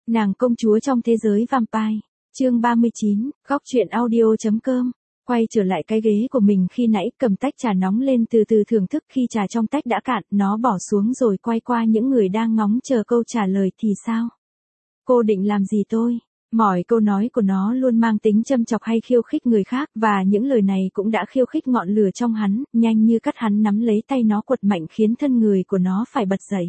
Nàng công chúa trong thế giới vampire. Chương 39, góc truyện audio.com. Quay trở lại cái ghế của mình khi nãy, cầm tách trà nóng lên từ từ thưởng thức. Khi trà trong tách đã cạn, nó bỏ xuống rồi quay qua những người đang ngóng chờ câu trả lời. Thì sao? Cô định làm gì tôi? Mọi câu nói của nó luôn mang tính châm chọc hay khiêu khích người khác, và những lời này cũng đã khiêu khích ngọn lửa trong hắn, nhanh như cắt. Hắn nắm lấy tay nó quật mạnh khiến thân người của nó phải bật dậy.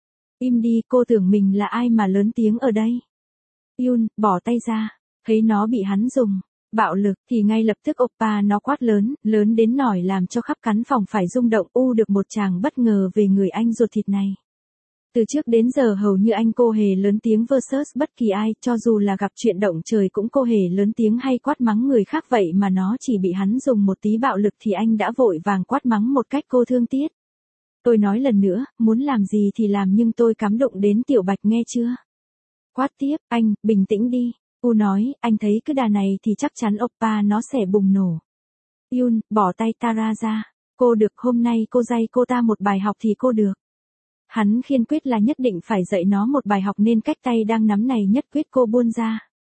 Im đi, cô tưởng mình là ai mà lớn tiếng ở đây? Yun, bỏ tay ra. Thấy nó bị hắn dùng bạo lực thì ngay lập tức oppa nó quát lớn, lớn đến nỗi làm cho khắp căn phòng phải rung động. Được một chàng bất ngờ về người anh ruột thịt này. Từ trước đến giờ hầu như anh cô hề lớn tiếng versus bất kỳ ai, cho dù là gặp chuyện động trời cũng cô hề lớn tiếng hay quát mắng người khác, vậy mà nó chỉ bị hắn dùng một tí bạo lực thì anh đã vội vàng quát mắng một cách cô thương tiếc. Tôi nói lần nữa, muốn làm gì thì làm nhưng tôi cắm đụng đến Tiểu Bạch nghe chưa? Quát tiếp, anh, bình tĩnh đi. Nói, anh thấy cứ đà này thì chắc chắn oppa nó sẽ bùng nổ. Yun, bỏ tay Tara ra. Cô được, hôm nay cô dạy cô ta một bài học thì cô được. Hắn kiên quyết là nhất định phải dạy nó một bài học nên cách tay đang nắm này nhất quyết cô buông ra.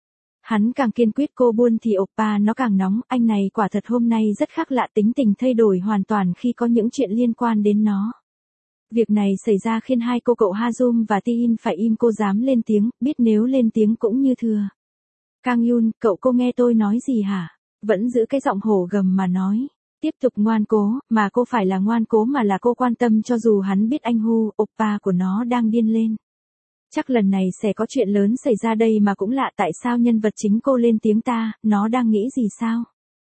Hắn càng kiên quyết cô buông thì oppa nó càng nóng. Anh này quả thật hôm nay rất khác lạ, tính tình thay đổi hoàn toàn khi có những chuyện liên quan đến nó. Việc này xảy ra khiến hai cô cậu Hazum và Tin phải im. Cô dám lên tiếng, biết nếu lên tiếng cũng như thừa. Kang Yun, cậu cô nghe tôi nói gì hả? Vẫn giữ cái giọng hổ gầm mà nói. Tiếp tục ngoan cố, mà cô phải là ngoan cố mà là cô quan tâm. Cho dù hắn biết anh oppa của nó đang điên lên. Chắc lần này sẽ có chuyện lớn xảy ra đây mà cũng lạ, tại sao nhân vật chính cô lên tiếng ta, nó đang nghĩ gì sao?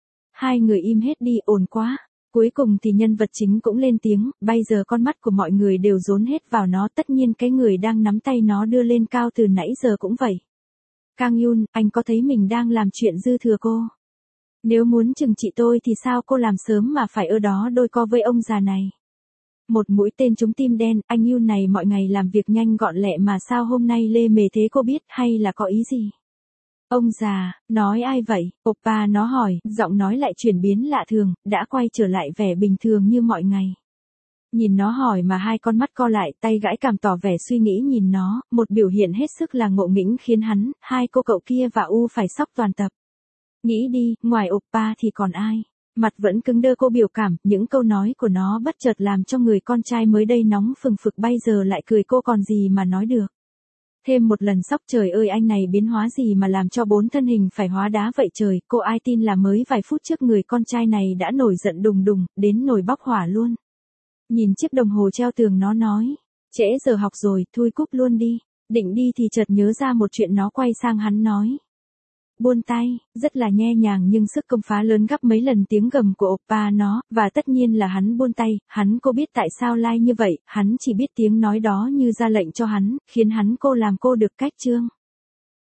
Hai người im hết đi, ồn quá. Cuối cùng thì nhân vật chính cũng lên tiếng, bây giờ con mắt của mọi người đều dồn hết vào nó, tất nhiên cái người đang nắm tay nó đưa lên cao từ nãy giờ cũng vậy. Kang Yun, anh có thấy mình đang làm chuyện dư thừa cô? Nếu muốn trừng trị tôi thì sao cô làm sớm mà phải ở đó đôi co với ông già này? Một mũi tên trúng tim đen, anh Yun này mọi ngày làm việc nhanh gọn lẹ mà sao hôm nay lê mề thế, cô biết hay là có ý gì? Ông già, nói ai vậy? Oppa nó hỏi, giọng nói lại chuyển biến lạ thường, đã quay trở lại vẻ bình thường như mọi ngày. Nhìn nó hỏi mà hai con mắt co lại, tay gãi cảm tỏ vẻ suy nghĩ nhìn nó, một biểu hiện hết sức là ngộ nghĩnh khiến hắn, hai cô cậu kia và phải sốc toàn tập. Nghĩ đi, ngoài oppa thì còn ai? Mặt vẫn cứng đơ cô biểu cảm, những câu nói của nó bất chợt làm cho người con trai mới đây nóng phừng phực bây giờ lại cười. Cô còn gì mà nói được. Thêm một lần sốc, trời ơi anh này biến hóa gì mà làm cho bốn thân hình phải hóa đá vậy trời. Cô ai tin là mới vài phút trước người con trai này đã nổi giận đùng đùng, đến nổi bốc hỏa luôn. Nhìn chiếc đồng hồ treo tường nó nói, trễ giờ học rồi, thui cúp luôn đi. Định đi thì chợt nhớ ra một chuyện, nó quay sang hắn nói. Buông tay, rất là nhẹ nhàng nhưng sức công phá lớn gấp mấy lần tiếng gầm của oppa nó, và tất nhiên là hắn buông tay. Hắn cô biết tại sao như vậy, hắn chỉ biết tiếng nói đó như ra lệnh cho hắn, khiến hắn làm cô được cách chương.